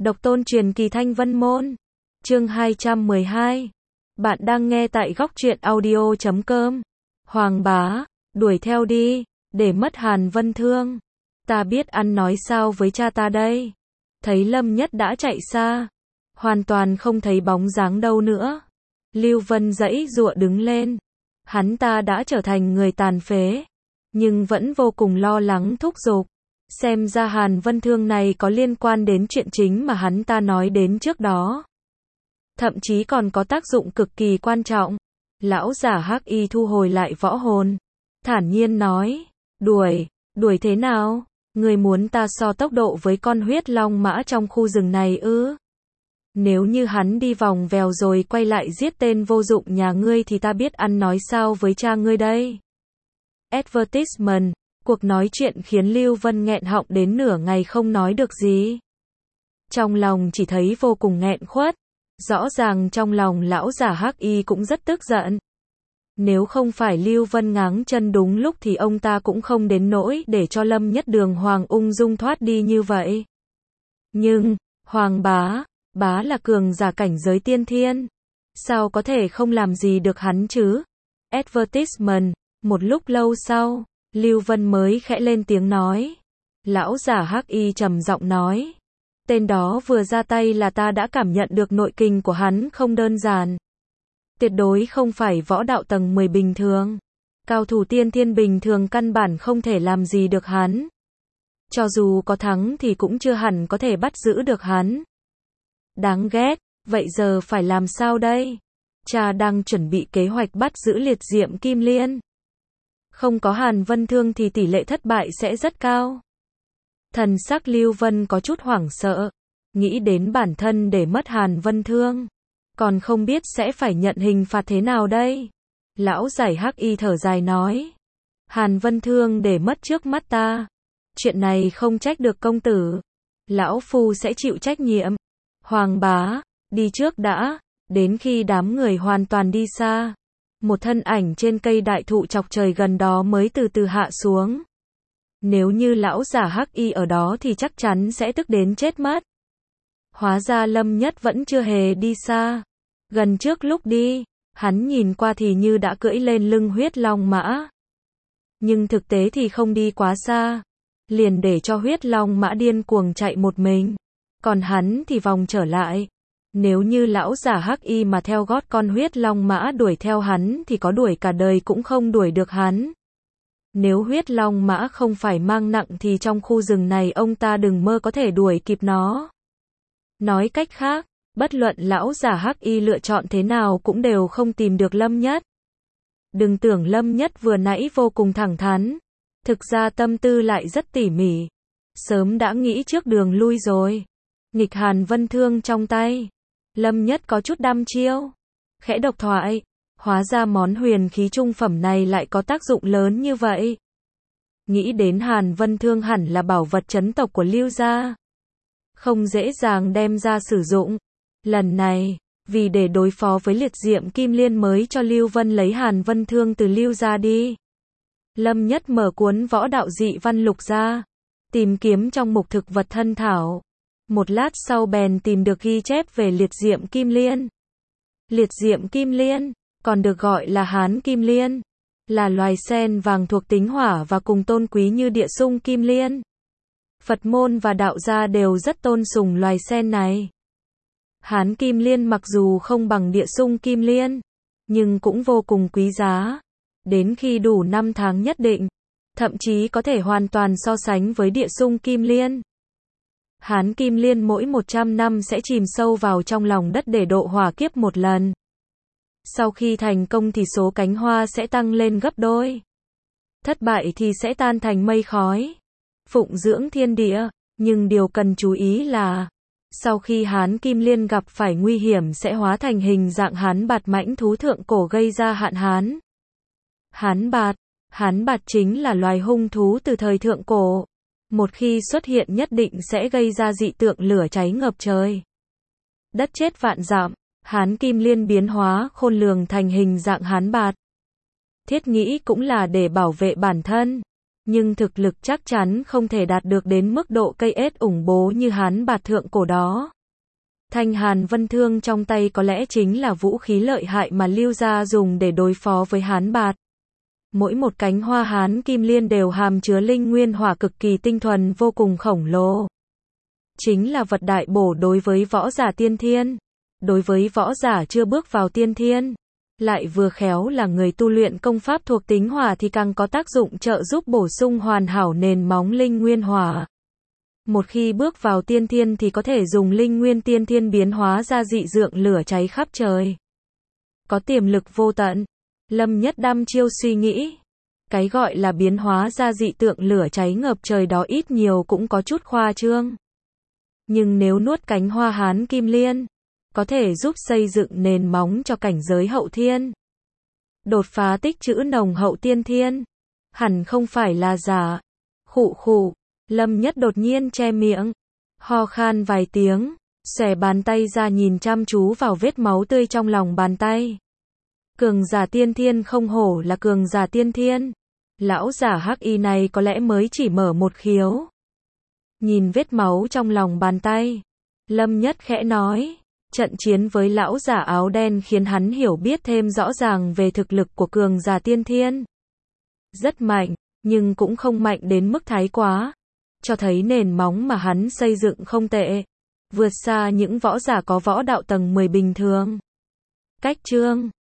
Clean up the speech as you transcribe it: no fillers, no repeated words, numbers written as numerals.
Độc tôn truyền kỳ Thanh Vân Môn. Chương 212. Bạn đang nghe tại góc truyện audio.com. Hoàng bá, đuổi theo đi, để mất Hàn Vân Thương. Ta biết ăn nói sao với cha ta đây. Thấy Lâm Nhất đã chạy xa, hoàn toàn không thấy bóng dáng đâu nữa. Lưu Vân giãy giụa đứng lên. Hắn ta đã trở thành người tàn phế, nhưng vẫn vô cùng lo lắng thúc giục. Xem ra Hàn Vân Thương này có liên quan đến chuyện chính mà hắn ta nói đến trước đó. Thậm chí còn có tác dụng cực kỳ quan trọng. Lão giả Hắc Y thu hồi lại võ hồn, thản nhiên nói, đuổi thế nào? Người muốn ta so tốc độ với con huyết long mã trong khu rừng này ư? Nếu như hắn đi vòng vèo rồi quay lại giết tên vô dụng nhà ngươi thì ta biết ăn nói sao với cha ngươi đây. Advertisement. Cuộc nói chuyện khiến Lưu Vân nghẹn họng đến nửa ngày không nói được gì. Trong lòng chỉ thấy vô cùng nghẹn khuất. Rõ ràng trong lòng lão giả Hắc Y cũng rất tức giận. Nếu không phải Lưu Vân ngáng chân đúng lúc thì ông ta cũng không đến nỗi để cho Lâm Nhất Đường Hoàng ung dung thoát đi như vậy. Nhưng, Hoàng bá là cường giả cảnh giới tiên thiên. Sao có thể không làm gì được hắn chứ? Advertisement. Một lúc lâu sau, Lưu Vân mới khẽ lên tiếng nói. Lão giả Hắc Y trầm giọng nói. Tên đó vừa ra tay là ta đã cảm nhận được nội kình của hắn không đơn giản. Tuyệt đối không phải võ đạo tầng 10 bình thường. Cao thủ tiên thiên bình thường căn bản không thể làm gì được hắn. Cho dù có thắng thì cũng chưa hẳn có thể bắt giữ được hắn. Đáng ghét, vậy giờ phải làm sao đây? Cha đang chuẩn bị kế hoạch bắt giữ liệt diệm Kim Liên. Không có Hàn Vân Thương thì tỷ lệ thất bại sẽ rất cao. Thần sắc Lưu Vân có chút hoảng sợ, nghĩ đến bản thân để mất Hàn Vân Thương, còn không biết sẽ phải nhận hình phạt thế nào đây. Lão giải Hắc Y thở dài nói, Hàn Vân Thương để mất trước mắt ta, chuyện này không trách được công tử, lão phu sẽ chịu trách nhiệm. Hoàng bá, đi trước đã. Đến khi đám người hoàn toàn đi xa, một thân ảnh trên cây đại thụ chọc trời gần đó mới từ từ hạ xuống. Nếu như lão giả Hắc Y ở đó thì chắc chắn sẽ tức đến chết mất. Hóa ra Lâm Nhất vẫn chưa hề đi xa. Gần trước lúc đi, hắn nhìn qua thì như đã cưỡi lên lưng huyết long mã. Nhưng thực tế thì không đi quá xa. Liền để cho huyết long mã điên cuồng chạy một mình. Còn hắn thì vòng trở lại. Nếu như lão giả Hắc Y mà theo gót con huyết long mã đuổi theo hắn thì có đuổi cả đời cũng không đuổi được hắn. Nếu huyết long mã không phải mang nặng thì trong khu rừng này ông ta đừng mơ có thể đuổi kịp nó. Nói cách khác, bất luận lão giả Hắc Y lựa chọn thế nào cũng đều không tìm được Lâm Nhất. Đừng tưởng Lâm Nhất vừa nãy vô cùng thẳng thắn, thực ra tâm tư lại rất tỉ mỉ. Sớm đã nghĩ trước đường lui rồi. Nghịch Hàn Vân Thương trong tay, Lâm Nhất có chút đăm chiêu, khẽ độc thoại, hóa ra món huyền khí trung phẩm này lại có tác dụng lớn như vậy. Nghĩ đến Hàn Vân Thương hẳn là bảo vật trấn tộc của Lưu gia, không dễ dàng đem ra sử dụng. Lần này, vì để đối phó với liệt diệm Kim Liên mới cho Lưu Vân lấy Hàn Vân Thương từ Lưu gia đi. Lâm Nhất mở cuốn võ đạo dị văn lục ra, tìm kiếm trong mục thực vật thân thảo. Một lát sau bèn tìm được ghi chép về liệt diệm Kim Liên. Liệt diệm Kim Liên, còn được gọi là Hán Kim Liên, là loài sen vàng thuộc tính hỏa và cùng tôn quý như địa sung Kim Liên. Phật môn và đạo gia đều rất tôn sùng loài sen này. Hán Kim Liên mặc dù không bằng địa sung Kim Liên, nhưng cũng vô cùng quý giá. Đến khi đủ 5 tháng nhất định, thậm chí có thể hoàn toàn so sánh với địa sung Kim Liên. Hán Kim Liên mỗi 100 năm sẽ chìm sâu vào trong lòng đất để độ hỏa kiếp một lần. Sau khi thành công thì số cánh hoa sẽ tăng lên gấp đôi. Thất bại thì sẽ tan thành mây khói. Phụng dưỡng thiên địa, nhưng điều cần chú ý là, sau khi Hán Kim Liên gặp phải nguy hiểm sẽ hóa thành hình dạng hán bạt mãnh thú thượng cổ gây ra hạn hán. Hán bạt chính là loài hung thú từ thời thượng cổ. Một khi xuất hiện nhất định sẽ gây ra dị tượng lửa cháy ngập trời. Đất chết vạn dặm, Hán Kim Liên biến hóa khôn lường thành hình dạng hán bạt. Thiết nghĩ cũng là để bảo vệ bản thân. Nhưng thực lực chắc chắn không thể đạt được đến mức độ cây ết ủng bố như Hán Bạt thượng cổ đó. Thanh Hàn Vân Thương trong tay có lẽ chính là vũ khí lợi hại mà Lưu gia dùng để đối phó với Hán Bạt. Mỗi một cánh hoa Hán Kim Liên đều hàm chứa linh nguyên hỏa cực kỳ tinh thuần vô cùng khổng lồ. Chính là vật đại bổ đối với võ giả tiên thiên. Đối với võ giả chưa bước vào tiên thiên, lại vừa khéo là người tu luyện công pháp thuộc tính hỏa thì càng có tác dụng trợ giúp bổ sung hoàn hảo nền móng linh nguyên hỏa. Một khi bước vào tiên thiên thì có thể dùng linh nguyên tiên thiên biến hóa ra dị dượng lửa cháy khắp trời. Có tiềm lực vô tận. Lâm Nhất đăm chiêu suy nghĩ. Cái gọi là biến hóa ra dị tượng lửa cháy ngập trời đó ít nhiều cũng có chút khoa trương. Nhưng nếu nuốt cánh hoa Hán Kim Liên, có thể giúp xây dựng nền móng cho cảnh giới hậu thiên. Đột phá tích trữ nồng hậu tiên thiên. Hẳn không phải là giả. Khụ khụ. Lâm Nhất đột nhiên che miệng. Ho khan vài tiếng. Xòe bàn tay ra nhìn chăm chú vào vết máu tươi trong lòng bàn tay. Cường giả tiên thiên không hổ là cường giả tiên thiên. Lão giả hắc y này có lẽ mới chỉ mở một khiếu. Nhìn vết máu trong lòng bàn tay. Lâm Nhất khẽ nói. Trận chiến với lão giả áo đen khiến hắn hiểu biết thêm rõ ràng về thực lực của cường giả tiên thiên. Rất mạnh, nhưng cũng không mạnh đến mức thái quá. Cho thấy nền móng mà hắn xây dựng không tệ. Vượt xa những võ giả có võ đạo tầng 10 bình thường. Cách chương